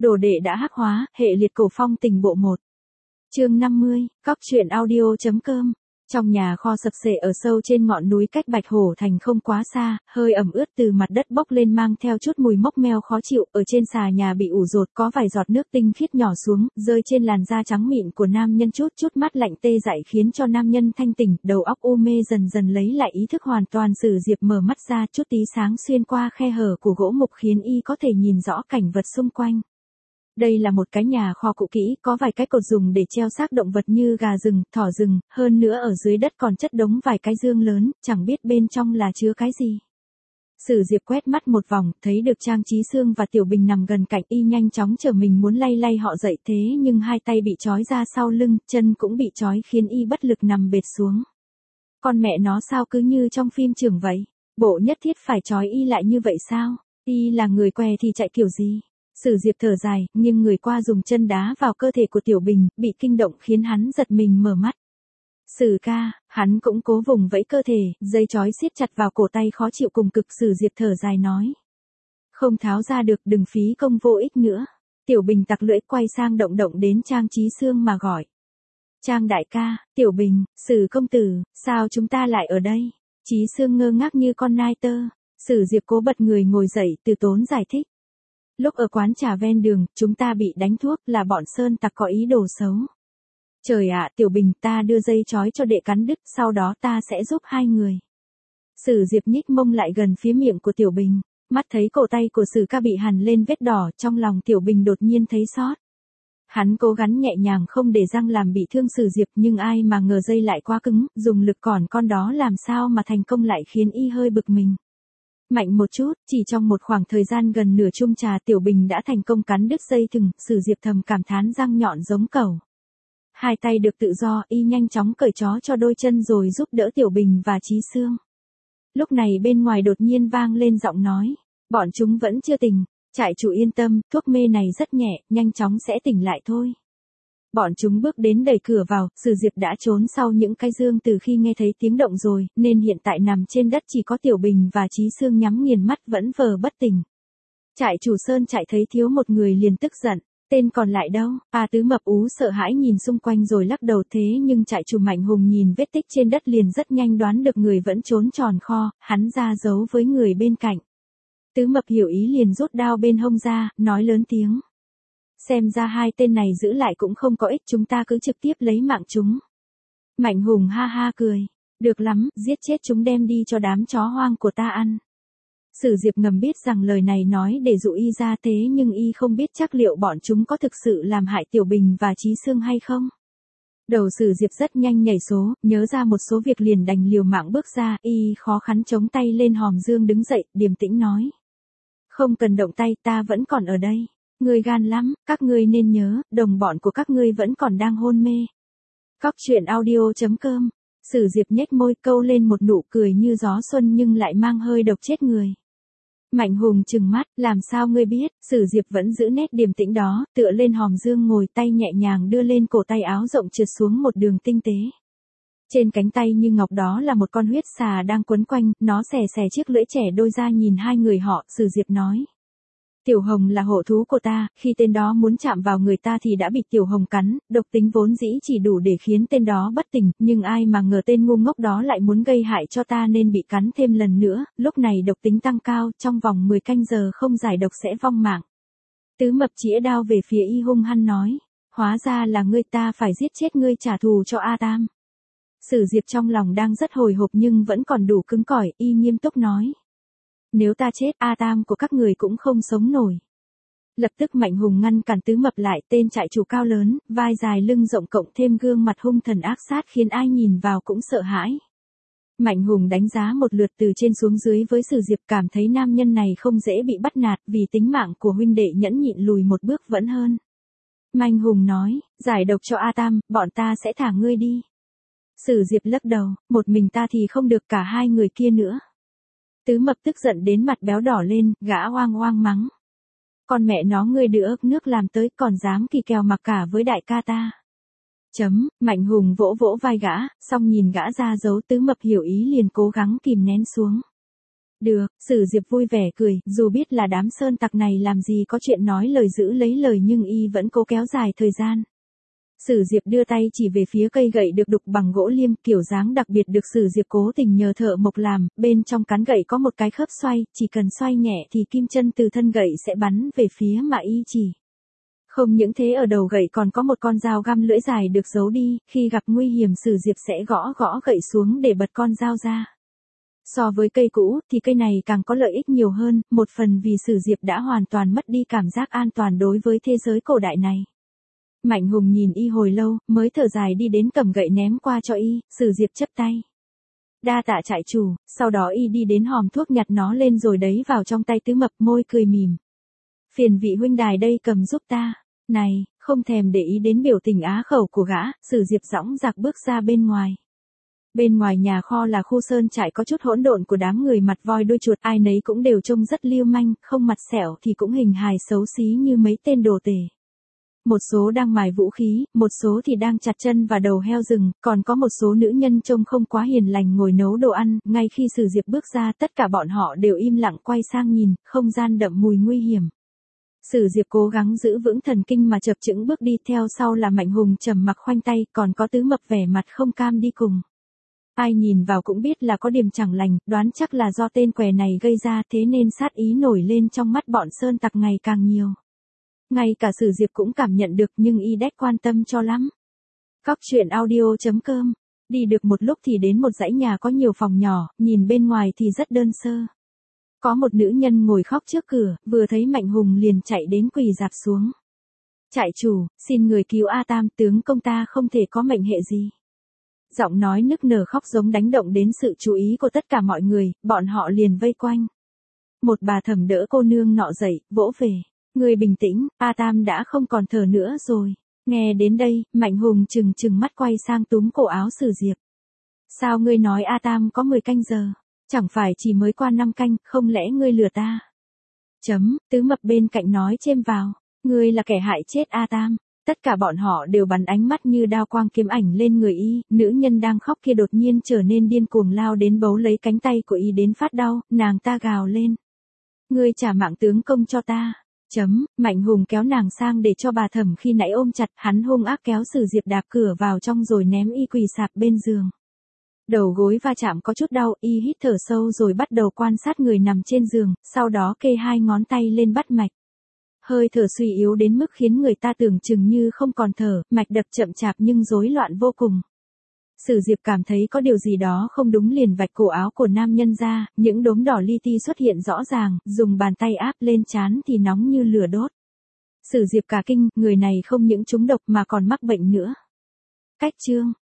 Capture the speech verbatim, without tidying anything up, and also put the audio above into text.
Đồ đệ đã hắc hóa, hệ liệt cổ phong tình bộ một. Chương năm mươi, cóc truyện audio.com. Trong nhà kho sập sệ ở sâu trên ngọn núi cách Bạch Hổ Thành không quá xa, hơi ẩm ướt từ mặt đất bốc lên mang theo chút mùi mốc meo khó chịu, ở trên xà nhà bị ủ dột có vài giọt nước tinh khiết nhỏ xuống, rơi trên làn da trắng mịn của nam nhân, chút chút mắt lạnh tê dại khiến cho nam nhân thanh tỉnh, đầu óc u mê dần dần lấy lại ý thức hoàn toàn. Sử Diệp mở mắt ra, chút tí sáng xuyên qua khe hở của gỗ mục khiến y có thể nhìn rõ cảnh vật xung quanh. Đây là một cái nhà kho cũ kỹ, có vài cái cột dùng để treo xác động vật như gà rừng, thỏ rừng, hơn nữa ở dưới đất còn chất đống vài cái dương lớn, chẳng biết bên trong là chứa cái gì. Sử Diệp quét mắt một vòng, thấy được Trang Trí Xương và Tiểu Bình nằm gần cạnh, y nhanh chóng trở mình muốn lay lay họ dậy, thế nhưng hai tay bị trói ra sau lưng, chân cũng bị trói khiến y bất lực nằm bệt xuống. Con mẹ nó sao cứ như trong phim trường vậy, bộ nhất thiết phải trói y lại như vậy sao, y là người què thì chạy kiểu gì. Sử Diệp thở dài, nhưng người qua dùng chân đá vào cơ thể của Tiểu Bình, bị kinh động khiến hắn giật mình mở mắt. Sử ca, hắn cũng cố vùng vẫy cơ thể, dây trói siết chặt vào cổ tay khó chịu cùng cực. Sử Diệp thở dài nói. Không tháo ra được, đừng phí công vô ích nữa. Tiểu Bình tặc lưỡi quay sang động động đến Trang Trí Xương mà gọi. Trang đại ca, Tiểu Bình, Sử công tử, sao chúng ta lại ở đây? Trí Xương ngơ ngác như con nai tơ. Sử Diệp cố bật người ngồi dậy, từ tốn giải thích. Lúc ở quán trà ven đường, chúng ta bị đánh thuốc, là bọn sơn tặc có ý đồ xấu. Trời ạ, Tiểu Bình, ta đưa dây trói cho đệ cắn đứt, sau đó ta sẽ giúp hai người. Sử Diệp nhích mông lại gần phía miệng của Tiểu Bình, mắt thấy cổ tay của Sử ca bị hằn lên vết đỏ, trong lòng Tiểu Bình đột nhiên thấy xót. Hắn cố gắng nhẹ nhàng không để răng làm bị thương Sử Diệp, nhưng ai mà ngờ dây lại quá cứng, dùng lực còn con đó làm sao mà thành công, lại khiến y hơi bực mình. Mạnh một chút, chỉ trong một khoảng thời gian gần nửa chung trà, Tiểu Bình đã thành công cắn đứt dây thừng. Sử Diệp thầm cảm thán răng nhọn giống cẩu. Hai tay được tự do, y nhanh chóng cởi trói cho đôi chân rồi giúp đỡ Tiểu Bình và Trí Xương. Lúc này bên ngoài đột nhiên vang lên giọng nói, bọn chúng vẫn chưa tỉnh, trại chủ yên tâm, thuốc mê này rất nhẹ, nhanh chóng sẽ tỉnh lại thôi. Bọn chúng bước đến đẩy cửa vào, Sử Diệp đã trốn sau những cái dương từ khi nghe thấy tiếng động rồi, nên hiện tại nằm trên đất chỉ có Tiểu Bình và Trí Xương nhắm nghiền mắt vẫn vờ bất tỉnh. Trại chủ Sơn Trại thấy thiếu một người liền tức giận, tên còn lại đâu? A Tứ Mập Ú sợ hãi nhìn xung quanh rồi lắc đầu, thế nhưng trại chủ Mạnh Hùng nhìn vết tích trên đất liền rất nhanh đoán được người vẫn trốn tròn kho, hắn ra giấu với người bên cạnh. Tứ Mập hiểu ý liền rút đao bên hông ra, nói lớn tiếng. Xem ra hai tên này giữ lại cũng không có ích, chúng ta cứ trực tiếp lấy mạng chúng. Mạnh Hùng ha ha cười. Được lắm, giết chết chúng đem đi cho đám chó hoang của ta ăn. Sử Diệp ngầm biết rằng lời này nói để dụ y ra, thế nhưng y không biết chắc liệu bọn chúng có thực sự làm hại Tiểu Bình và Trí Xương hay không. Đầu Sử Diệp rất nhanh nhảy số, nhớ ra một số việc liền đành liều mạng bước ra, y khó khăn chống tay lên hòm dương đứng dậy, điềm tĩnh nói. Không cần động tay, ta vẫn còn ở đây. Ngươi gan lắm, các ngươi nên nhớ, đồng bọn của các ngươi vẫn còn đang hôn mê. Cóc truyện audio.com. Sử Diệp nhếch môi câu lên một nụ cười như gió xuân nhưng lại mang hơi độc chết người. Mạnh Hùng trừng mắt, làm sao ngươi biết? Sử Diệp vẫn giữ nét điềm tĩnh đó, tựa lên hòm dương ngồi, tay nhẹ nhàng đưa lên cổ tay áo rộng trượt xuống một đường tinh tế. Trên cánh tay như ngọc đó là một con huyết xà đang quấn quanh, nó xè xè chiếc lưỡi trẻ đôi ra nhìn hai người họ. Sử Diệp nói. Tiểu Hồng là hộ thú của ta, khi tên đó muốn chạm vào người ta thì đã bị Tiểu Hồng cắn, độc tính vốn dĩ chỉ đủ để khiến tên đó bất tỉnh, nhưng ai mà ngờ tên ngu ngốc đó lại muốn gây hại cho ta nên bị cắn thêm lần nữa, lúc này độc tính tăng cao, trong vòng mười canh giờ không giải độc sẽ vong mạng. Tứ Mập chĩa đao về phía y hung hăng nói, hóa ra là ngươi, ta phải giết chết ngươi trả thù cho A Tam. Sử Diệp trong lòng đang rất hồi hộp nhưng vẫn còn đủ cứng cỏi, y nghiêm túc nói. Nếu ta chết, A Tam của các người cũng không sống nổi. Lập tức Mạnh Hùng ngăn cản Tứ Mập lại, tên trại chủ cao lớn, vai dài lưng rộng cộng thêm gương mặt hung thần ác sát khiến ai nhìn vào cũng sợ hãi. Mạnh Hùng đánh giá một lượt từ trên xuống dưới với Sử Diệp, cảm thấy nam nhân này không dễ bị bắt nạt, vì tính mạng của huynh đệ nhẫn nhịn lùi một bước vẫn hơn. Mạnh Hùng nói, giải độc cho A Tam, bọn ta sẽ thả ngươi đi. Sử Diệp lắc đầu, một mình ta thì không được, cả hai người kia nữa. Tứ Mập tức giận đến mặt béo đỏ lên, gã oang oang mắng. Con mẹ nó, ngươi đưa ức nước làm tới còn dám kỳ kèo mặc cả với đại ca ta. Chấm, Mạnh Hùng vỗ vỗ vai gã, xong nhìn gã ra dấu. Tứ Mập hiểu ý liền cố gắng kìm nén xuống. Được, Sử Diệp vui vẻ cười, dù biết là đám sơn tặc này làm gì có chuyện nói lời giữ lấy lời nhưng y vẫn cố kéo dài thời gian. Sử Diệp đưa tay chỉ về phía cây gậy được đục bằng gỗ liêm, kiểu dáng đặc biệt được Sử Diệp cố tình nhờ thợ mộc làm, bên trong cán gậy có một cái khớp xoay, chỉ cần xoay nhẹ thì kim chân từ thân gậy sẽ bắn về phía mà y chỉ. Không những thế ở đầu gậy còn có một con dao găm lưỡi dài được giấu đi, khi gặp nguy hiểm Sử Diệp sẽ gõ gõ gậy xuống để bật con dao ra. So với cây cũ thì cây này càng có lợi ích nhiều hơn, một phần vì Sử Diệp đã hoàn toàn mất đi cảm giác an toàn đối với thế giới cổ đại này. Mạnh Hùng nhìn y hồi lâu, mới thở dài đi đến cầm gậy ném qua cho y, Sử Diệp chấp tay. Đa tạ trại chủ, sau đó y đi đến hòm thuốc nhặt nó lên rồi đấy vào trong tay Tứ Mập, môi cười mỉm. Phiền vị huynh đài đây cầm giúp ta. Này, không thèm để ý đến biểu tình á khẩu của gã, Sử Diệp dõng dạc bước ra bên ngoài. Bên ngoài nhà kho là khu sơn trại có chút hỗn độn của đám người mặt voi đuôi chuột, ai nấy cũng đều trông rất lưu manh, không mặt sẹo thì cũng hình hài xấu xí như mấy tên đồ tể. Một số đang mài vũ khí, một số thì đang chặt chân và đầu heo rừng, còn có một số nữ nhân trông không quá hiền lành ngồi nấu đồ ăn, ngay khi Sử Diệp bước ra tất cả bọn họ đều im lặng quay sang nhìn, không gian đậm mùi nguy hiểm. Sử Diệp cố gắng giữ vững thần kinh mà chập chững bước đi, theo sau là Mạnh Hùng trầm mặc khoanh tay, còn có Tứ Mập vẻ mặt không cam đi cùng. Ai nhìn vào cũng biết là có điểm chẳng lành, đoán chắc là do tên què này gây ra, thế nên sát ý nổi lên trong mắt bọn sơn tặc ngày càng nhiều. Ngay cả Sử Diệp cũng cảm nhận được nhưng y đếch quan tâm cho lắm. Cóc truyện audio chấm com. Đi được một lúc thì đến một dãy nhà có nhiều phòng nhỏ, nhìn bên ngoài thì rất đơn sơ. Có một nữ nhân ngồi khóc trước cửa, vừa thấy Mạnh Hùng liền chạy đến quỳ rạp xuống. Trại chủ, xin người cứu A Tam, tướng công ta không thể có mệnh hệ gì. Giọng nói nức nở khóc giống đánh động đến sự chú ý của tất cả mọi người, bọn họ liền vây quanh. Một bà thẩm đỡ cô nương nọ dậy, vỗ về. Người bình tĩnh, A Tam đã không còn thở nữa rồi. Nghe đến đây, Mạnh Hùng trừng trừng mắt quay sang túm cổ áo Sử Diệp. Sao ngươi nói A Tam có mười canh giờ? Chẳng phải chỉ mới qua năm canh, không lẽ ngươi lừa ta? Chấm, Tứ Mập bên cạnh nói chêm vào. Ngươi là kẻ hại chết A Tam. Tất cả bọn họ đều bắn ánh mắt như đao quang kiếm ảnh lên người y, nữ nhân đang khóc kia đột nhiên trở nên điên cuồng lao đến bấu lấy cánh tay của y đến phát đau, nàng ta gào lên. Ngươi trả mạng tướng công cho ta. Chấm, Mạnh Hùng kéo nàng sang để cho bà thẩm khi nãy ôm chặt, hắn hung ác kéo Sử Diệp đạp cửa vào trong rồi ném y quỳ sạp bên giường. Đầu gối va chạm có chút đau, y hít thở sâu rồi bắt đầu quan sát người nằm trên giường, sau đó kê hai ngón tay lên bắt mạch. Hơi thở suy yếu đến mức khiến người ta tưởng chừng như không còn thở, mạch đập chậm chạp nhưng rối loạn vô cùng. Sử Diệp cảm thấy có điều gì đó không đúng liền vạch cổ áo của nam nhân ra, những đốm đỏ li ti xuất hiện rõ ràng, dùng bàn tay áp lên trán thì nóng như lửa đốt. Sử Diệp cả kinh, người này không những trúng độc mà còn mắc bệnh nữa. Cách chương